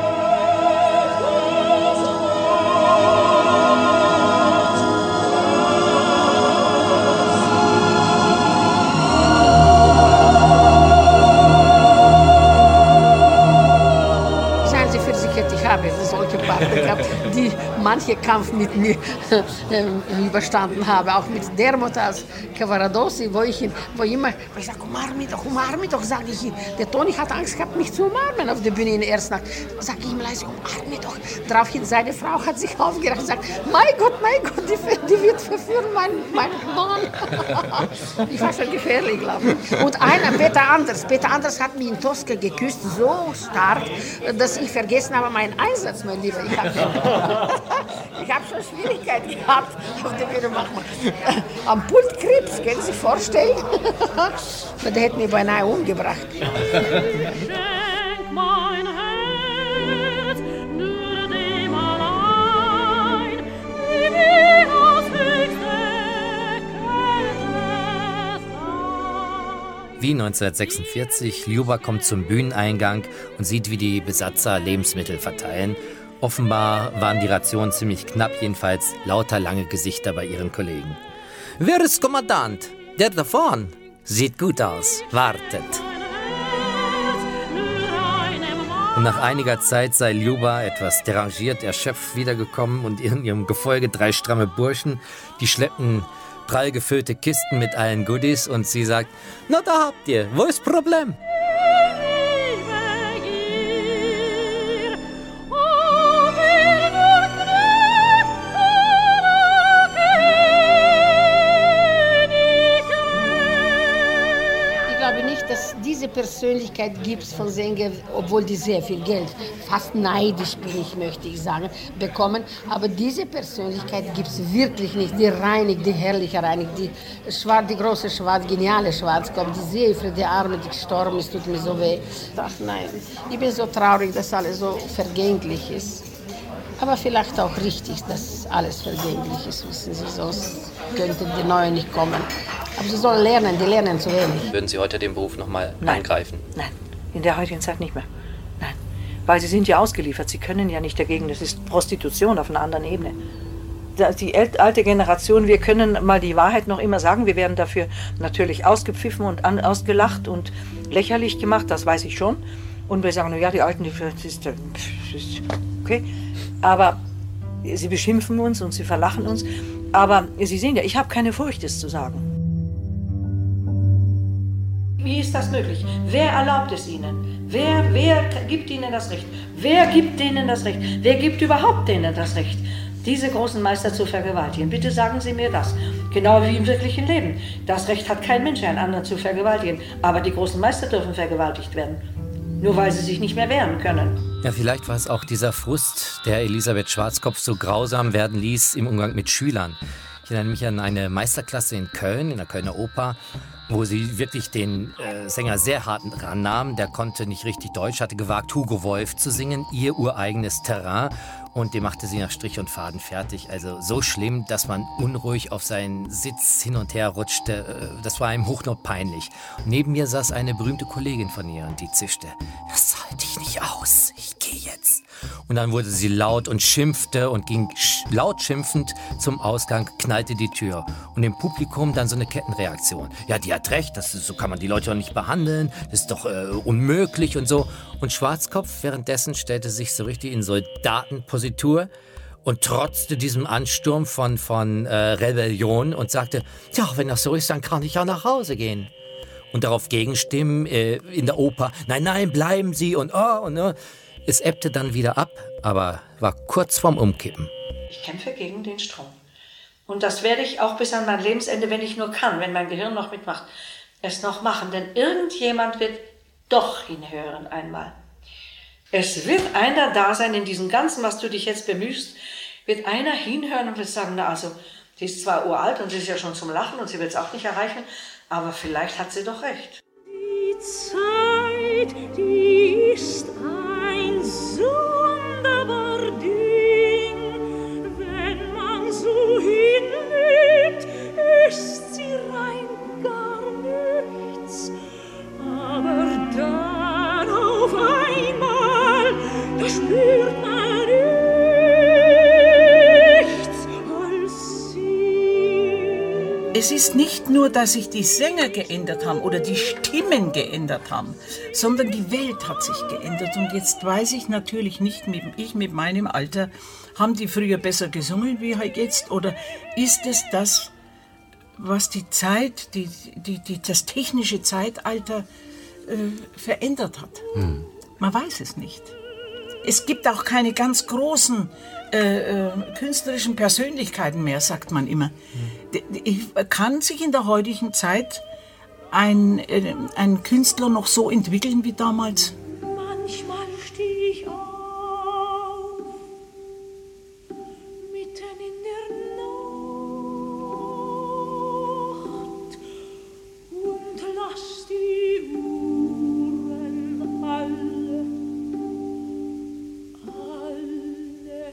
Seien Sie versichert, ich habe solche Partner gehabt, die manche Kampf mit mir äh, überstanden haben, auch mit Dermot als Cavaradossi, wo ich ihn, wo immer, wo ich sage, umarm mich doch, umarm mich doch, sage ich ihm. Der Toni hat Angst gehabt, mich zu umarmen auf der Bühne in der Erstnacht. Sage ich ihm leise, umarm mich doch. Daraufhin, seine Frau hat sich aufgeregt und sagt, mein Gott, mein Gott, die, die wird verführen, mein, mein Mann. Ich war schon gefährlich, glaube ich. Und einer, Peter Anders, Peter Anders hat mich in Tosca geküsst, so stark, dass ich vergessen habe, meinen Einsatz, mein Lieber. Ich habe ich hab schon Schwierigkeiten gehabt auf der Bühne. Am Pult Krebs, können Sie sich vorstellen? Der hätte mich beinahe umgebracht. Schenk mein Herz nur dem allein, wie wir aus höchster Kälte sein. Wie neunzehnhundertsechsundvierzig, Ljuba kommt zum Bühneneingang und sieht, wie die Besatzer Lebensmittel verteilen. Offenbar waren die Rationen ziemlich knapp, jedenfalls lauter lange Gesichter bei ihren Kollegen. Wer ist Kommandant? Der da vorn? Sieht gut aus. Wartet. Und nach einiger Zeit sei Ljuba etwas derangiert, erschöpft wiedergekommen und in ihrem Gefolge drei stramme Burschen, die schleppen prall gefüllte Kisten mit allen Goodies und sie sagt, na da habt ihr, wo ist Problem? Dass diese Persönlichkeit gibt es von Sängern, obwohl die sehr viel Geld, fast neidisch bin ich, möchte ich sagen, bekommen. Aber diese Persönlichkeit gibt es wirklich nicht. Die reinigt, die herrliche reinigt, die, Schwarz, die große Schwarz, geniale Schwarzkopf, die Seefried, die Arme, die gestorben ist, tut mir so weh. Ach nein, ich bin so traurig, dass alles so vergänglich ist. Aber vielleicht auch richtig, dass alles vergänglich ist, wissen Sie, sonst könnte die Neue nicht kommen. Aber sie sollen lernen, die lernen zu wenig. Würden Sie heute den Beruf noch mal eingreifen? Nein, in der heutigen Zeit nicht mehr. Nein, weil Sie sind ja ausgeliefert, Sie können ja nicht dagegen, das ist Prostitution auf einer anderen Ebene. Die alte Generation, wir können mal die Wahrheit noch immer sagen, wir werden dafür natürlich ausgepfiffen und an, ausgelacht und lächerlich gemacht, das weiß ich schon. Und wir sagen, ja, die Alten, das ist, das ist okay. Aber sie beschimpfen uns und sie verlachen uns. Aber Sie sehen ja, ich habe keine Furcht, es zu sagen. Wie ist das möglich? Wer erlaubt es Ihnen? Wer, wer gibt Ihnen das Recht? Wer gibt denen das Recht? Wer gibt überhaupt denen das Recht, diese großen Meister zu vergewaltigen? Bitte sagen Sie mir das. Genau wie im wirklichen Leben. Das Recht hat kein Mensch, einen anderen zu vergewaltigen. Aber die großen Meister dürfen vergewaltigt werden. Nur weil sie sich nicht mehr wehren können. Ja, vielleicht war es auch dieser Frust, der Elisabeth Schwarzkopf so grausam werden ließ im Umgang mit Schülern. Ich erinnere mich an eine Meisterklasse in Köln, in der Kölner Oper, wo sie wirklich den äh, Sänger sehr hart rannahmen. Der konnte nicht richtig Deutsch, hatte gewagt, Hugo Wolf zu singen, ihr ureigenes Terrain. Und den machte sie nach Strich und Faden fertig. Also so schlimm, dass man unruhig auf seinen Sitz hin und her rutschte. Das war ihm hochnotpeinlich. Neben mir saß eine berühmte Kollegin von ihr und die zischte: Das halte ich nicht aus, ich gehe jetzt. Und dann wurde sie laut und schimpfte und ging sch- laut schimpfend zum Ausgang, knallte die Tür. Und im Publikum dann so eine Kettenreaktion. Ja, die hat recht, das ist, so kann man die Leute doch nicht behandeln, das ist doch äh, unmöglich und so. Und Schwarzkopf währenddessen stellte sich so richtig in Soldatenpositur und trotzte diesem Ansturm von, von äh, Rebellion und sagte: Ja, wenn das so ist, dann kann ich ja nach Hause gehen. Und darauf Gegenstimmen äh, in der Oper: Nein, nein, bleiben Sie und oh und oh. Es ebbte dann wieder ab, aber war kurz vorm Umkippen. Ich kämpfe gegen den Strom. Und das werde ich auch bis an mein Lebensende, wenn ich nur kann, wenn mein Gehirn noch mitmacht, es noch machen. Denn irgendjemand wird doch hinhören einmal. Es wird einer da sein in diesem Ganzen, was du dich jetzt bemühst, wird einer hinhören und wird sagen: Na also, die ist zwar uralt und sie ist ja schon zum Lachen und sie wird es auch nicht erreichen, aber vielleicht hat sie doch recht. Die Zeit, die ist ein sonderbar Ding. Wenn man so hinlebt, ist sie rein gar nichts. Aber dann auf einmal, da spürt man nichts als sie. Es ist nicht nur, dass sich die Sänger geändert haben oder die Stimmen geändert haben, sondern die Welt hat sich geändert. Und jetzt weiß ich natürlich nicht, mit, ich mit meinem Alter, haben die früher besser gesungen wie jetzt? Oder ist es das, was die Zeit, die, die, die, das technische Zeitalter äh, verändert hat? Hm. Man weiß es nicht. Es gibt auch keine ganz großen äh, äh, künstlerischen Persönlichkeiten mehr, sagt man immer. Hm. Kann sich in der heutigen Zeit ein, äh, ein Künstler noch so entwickeln wie damals? Manchmal steh ich auf, mitten in der Nacht, und lass die Uhren alle, alle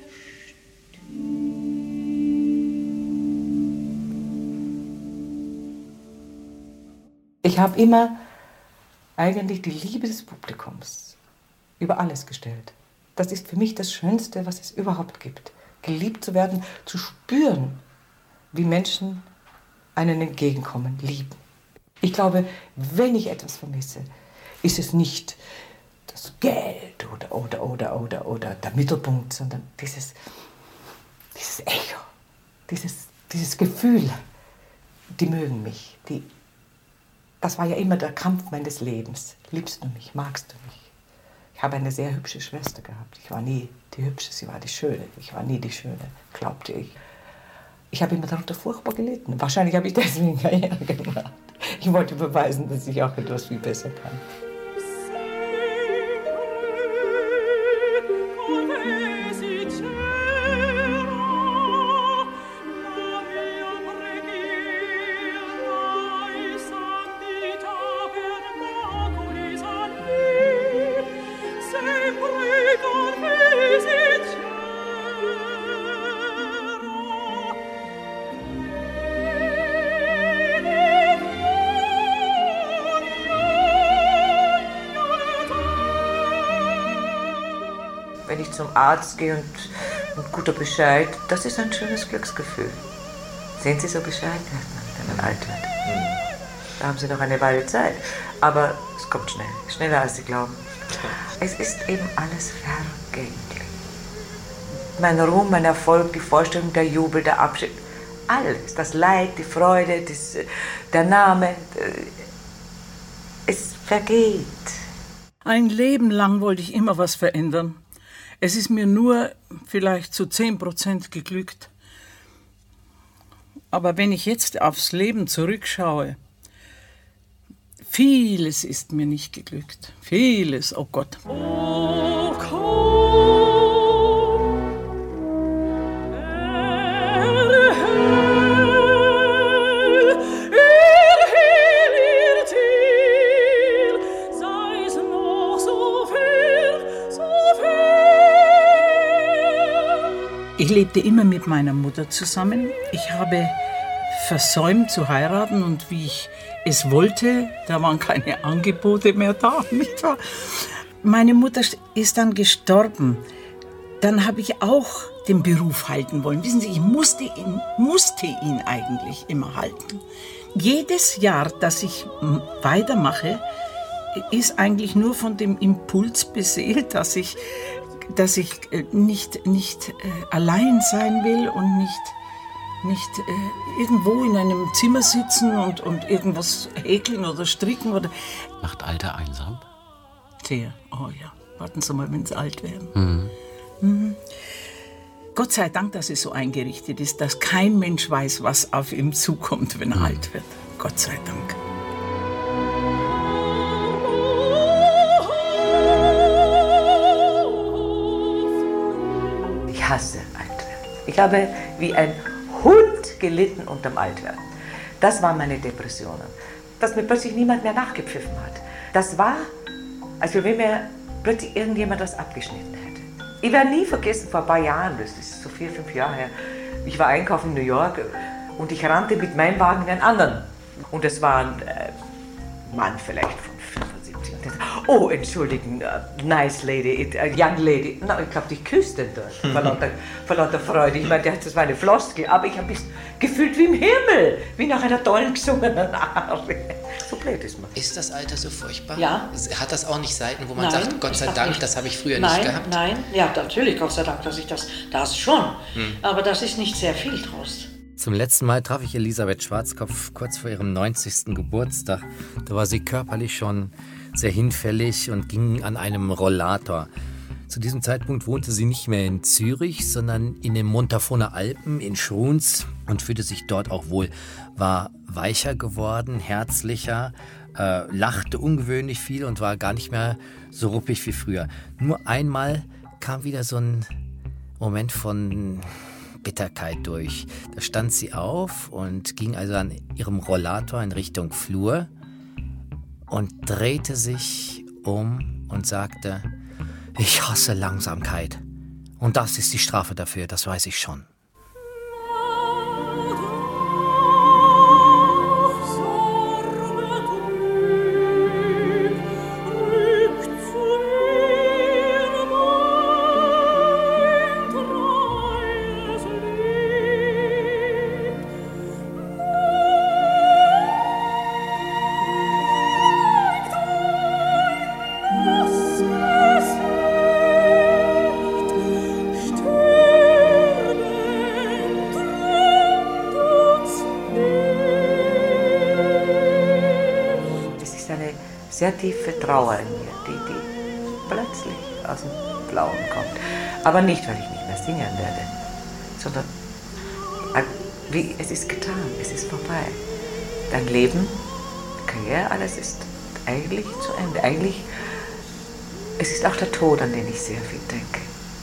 Ich habe immer eigentlich die Liebe des Publikums über alles gestellt. Das ist für mich das Schönste, was es überhaupt gibt. Geliebt zu werden, zu spüren, wie Menschen einen entgegenkommen, lieben. Ich glaube, wenn ich etwas vermisse, ist es nicht das Geld oder, oder, oder, oder, oder der Mittelpunkt, sondern dieses, dieses Echo, dieses, dieses Gefühl. Die mögen mich, die Das war ja immer der Kampf meines Lebens. Liebst du mich? Magst du mich? Ich habe eine sehr hübsche Schwester gehabt. Ich war nie die Hübsche, sie war die Schöne. Ich war nie die Schöne, glaubte ich. Ich habe immer darunter furchtbar gelitten. Wahrscheinlich habe ich deswegen Karriere gemacht. Ich wollte beweisen, dass ich auch etwas viel besser kann. Wenn ich zum Arzt gehe und ein guter Bescheid, das ist ein schönes Glücksgefühl. Sehen Sie, so Bescheid wird man, wenn man alt wird. Da haben Sie noch eine Weile Zeit, aber es kommt schnell, schneller als Sie glauben. Es ist eben alles vergänglich. Mein Ruhm, mein Erfolg, die Vorstellung, der Jubel, der Abschied, alles, das Leid, die Freude, das, der Name, es vergeht. Ein Leben lang wollte ich immer was verändern. Es ist mir nur vielleicht zu zehn Prozent geglückt. Aber wenn ich jetzt aufs Leben zurückschaue, vieles ist mir nicht geglückt. Vieles, oh Gott. Oh, er hell, er hell Ich lebte immer mit meiner Mutter zusammen. Ich habe versäumt zu heiraten und wie ich es wollte, da waren keine Angebote mehr da, nicht wahr? Meine Mutter ist dann gestorben. Dann habe ich auch den Beruf halten wollen. Wissen Sie, ich musste ihn, musste ihn eigentlich immer halten. Jedes Jahr, dass ich weitermache, ist eigentlich nur von dem Impuls beseelt, dass ich, dass ich nicht, nicht äh, allein sein will und nicht, nicht äh, irgendwo in einem Zimmer sitzen und, und irgendwas häkeln oder stricken. Oder Macht Alter einsam? Sehr. Oh ja, warten Sie mal, wenn Sie alt werden. Mhm. Mhm. Gott sei Dank, dass es so eingerichtet ist, dass kein Mensch weiß, was auf ihm zukommt, wenn er mhm. alt wird. Gott sei Dank. Ich hasse Altwerden. Ich habe wie ein Hund gelitten unterm Altwerden. Das waren meine Depressionen. Dass mir plötzlich niemand mehr nachgepfiffen hat. Das war, als wenn mir plötzlich irgendjemand was abgeschnitten hätte. Ich werde nie vergessen, vor ein paar Jahren, das ist so vier, fünf Jahre her, ich war einkaufen in New York und ich rannte mit meinem Wagen in einen anderen. Und das war ein äh, Mann vielleicht von fünfundsiebzig. Und der sagte, oh, entschuldigen, uh, nice lady, uh, young lady. Na, ich glaube, ich küsste ihn dort vor lauter, vor lauter Freude. Ich meine, das war eine Floskel, aber ich habe mich gefühlt wie im Himmel, wie nach einer tollen gesungenen Arie. So blöd ist man. Ist das Alter so furchtbar? Ja. Hat das auch nicht Seiten, wo man Nein, sagt, Gott sei das Dank, nicht. das habe ich früher Nein, nicht gehabt? Nein, ja, natürlich, Gott sei Dank, dass ich das, das schon. Hm. Aber das ist nicht sehr viel Trost. Zum letzten Mal traf ich Elisabeth Schwarzkopf kurz vor ihrem neunzigsten Geburtstag. Da war sie körperlich schon sehr hinfällig und ging an einem Rollator. Zu diesem Zeitpunkt wohnte sie nicht mehr in Zürich, sondern in den Montafoner Alpen in Schruns und fühlte sich dort auch wohl. War weicher geworden, herzlicher, äh, lachte ungewöhnlich viel und war gar nicht mehr so ruppig wie früher. Nur einmal kam wieder so ein Moment von Bitterkeit durch. Da stand sie auf und ging also an ihrem Rollator in Richtung Flur und drehte sich um und sagte: Ich hasse Langsamkeit. Und das ist die Strafe dafür, das weiß ich schon. Sehr tiefe Trauer in mir, die, die plötzlich aus dem Blauen kommt. Aber nicht, weil ich nicht mehr singen werde, sondern wie, es ist getan, es ist vorbei. Dein Leben, Karriere, alles ist eigentlich zu Ende. Eigentlich, es ist auch der Tod, an den ich sehr viel denke.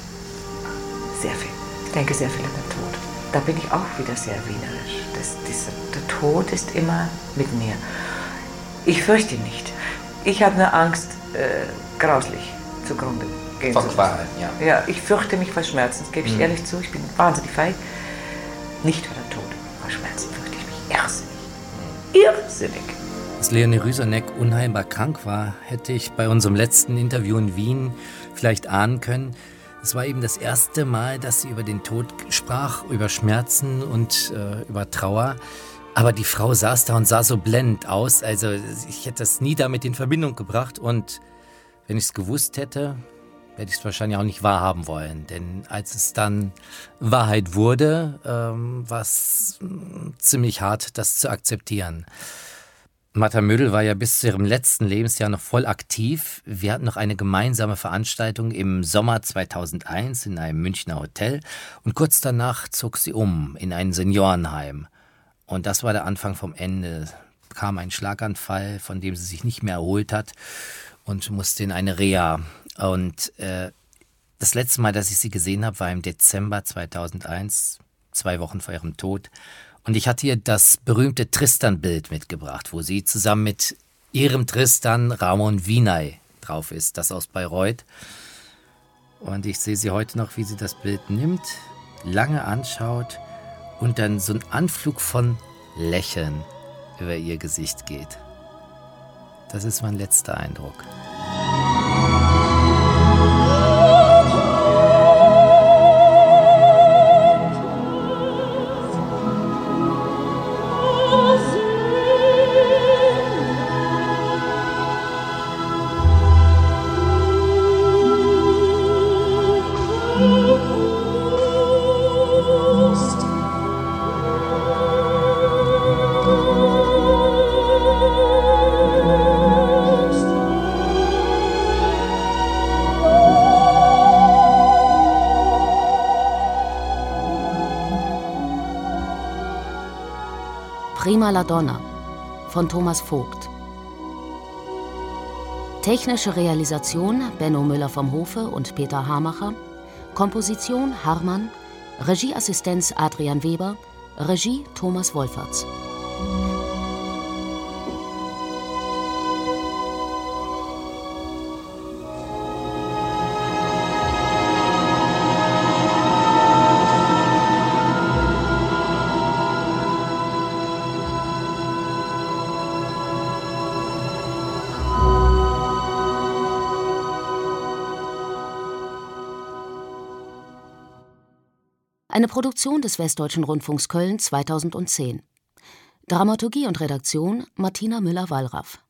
Sehr viel. Ich denke sehr viel an den Tod. Da bin ich auch wieder sehr wienerisch. Das, das, der Tod ist immer mit mir. Ich fürchte ihn nicht. Ich habe nur Angst, äh, grauslich zugrunde gehen zu lassen. Ja. Ja, ich fürchte mich vor Schmerzen, das gebe ich mhm. ehrlich zu. Ich bin wahnsinnig feig. Nicht vor der Tod. Vor Schmerzen fürchte ich mich irrsinnig. Mhm. Irrsinnig. Dass Leonie Rüsaneck unheilbar krank war, hätte ich bei unserem letzten Interview in Wien vielleicht ahnen können. Es war eben das erste Mal, dass sie über den Tod sprach, über Schmerzen und äh, über Trauer. Aber die Frau saß da und sah so blendend aus, also ich hätte das nie damit in Verbindung gebracht und wenn ich es gewusst hätte, hätte ich es wahrscheinlich auch nicht wahrhaben wollen. Denn als es dann Wahrheit wurde, ähm, war es ziemlich hart, das zu akzeptieren. Martha Mödel war ja bis zu ihrem letzten Lebensjahr noch voll aktiv. Wir hatten noch eine gemeinsame Veranstaltung im Sommer zweitausendeins in einem Münchner Hotel und kurz danach zog sie um in ein Seniorenheim. Und das war der Anfang vom Ende. Es kam ein Schlaganfall, von dem sie sich nicht mehr erholt hat und musste in eine Reha. Und äh, das letzte Mal, dass ich sie gesehen habe, war im Dezember zweitausendeins, zwei Wochen vor ihrem Tod. Und ich hatte ihr das berühmte Tristan-Bild mitgebracht, wo sie zusammen mit ihrem Tristan Ramon Vinay drauf ist, das aus Bayreuth. Und ich sehe sie heute noch, wie sie das Bild nimmt, lange anschaut und dann so ein Anflug von Lächeln über ihr Gesicht geht. Das ist mein letzter Eindruck. Prima la Donna von Thomas Vogt. Technische Realisation Benno Müller vom Hofe und Peter Hamacher. Komposition Harman. Regieassistenz Adrian Weber. Regie Thomas Wolferts. Eine Produktion des Westdeutschen Rundfunks Köln zweitausendzehn. Dramaturgie und Redaktion Martina Müller-Wallraff.